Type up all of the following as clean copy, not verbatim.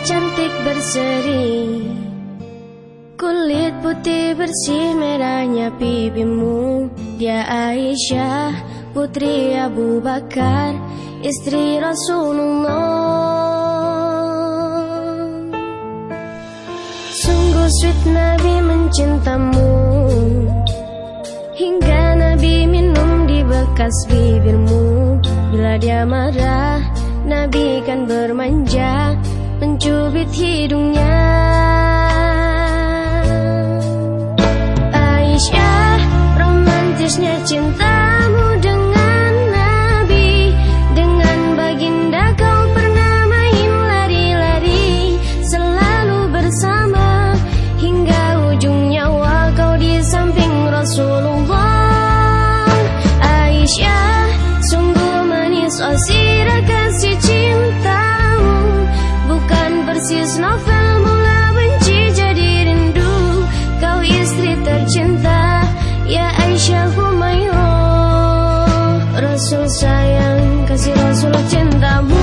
cantik berseri, kulit putih bersih merahnya pipimu. Dia Aisyah putri Abu Bakar, istri Rasulullah. Sungguh sweet Nabi mencintamu, hingga Nabi minum di bekas bibirmu. Bila dia marah, Nabi kan bermanja, mencubit hidungnya. Aisyah, romantisnya cintamu dengan Nabi. Dengan baginda kau pernah main lari-lari, selalu bersama hingga ujung nyawa kau di samping Rasulullah. Aisyah, sungguh manis sirah kasih cintamu, bukan persis novel mula benci jadi rindu. Kau istri tercinta, ya Aisyah Humairah. Rasul sayang, kasih Rasul cintamu.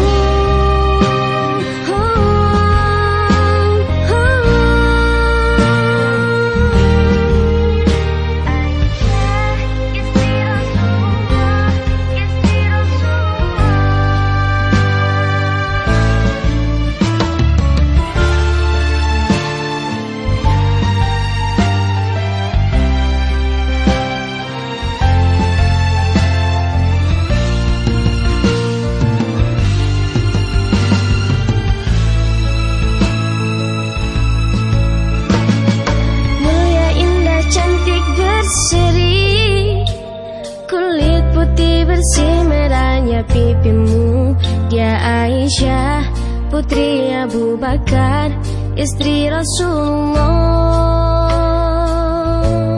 Bersih merahnya pipimu. Dia Aisyah putri Abu Bakar, istri Rasulullah.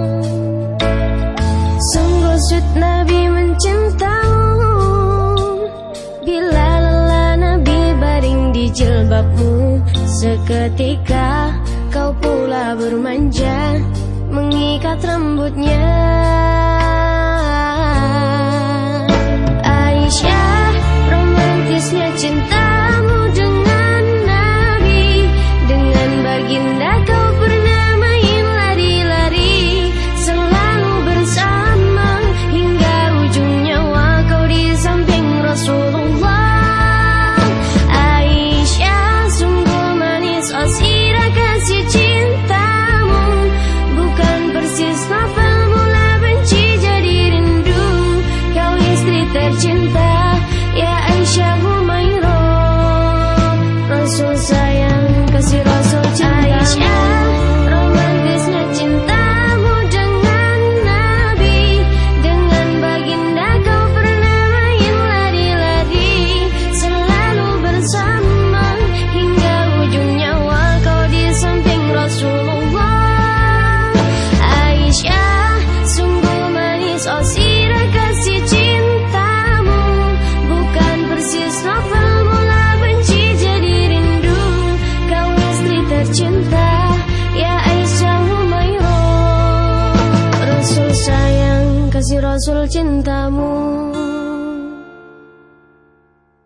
Sungguh sweet Nabi mencintamu, bila lelah Nabi baring di jilbabmu. Seketika kau pula bermanja, mengikat rambutnya. Aisyah, romantisnya cintamu dengan Nabi. Dengan baginda kau pernah main lari-lari, selalu bersama hingga ujung nyawa kau di samping Rasulullah. Aisyah, sungguh manis sirah kasih cintamu, bukan persis novel mula benci jadi rindu. Kau istri tercinta, ya Aisyah Humairah. Rasul sayang, kasih Rasul cintamu. Aisyah, romantisnya cintamu dengan Nabi. Dengan baginda kau pernah main lari-lari, selalu bersama hingga ujung nyawa kau di samping Rasulullah. Aisyah, sungguh manis sirah kasih cintamu, bukan persis novel mula benci jadi rindu. Kau istri tercinta, ya Aisyah Humairah. Rasul sayang, kasih Rasul cinta.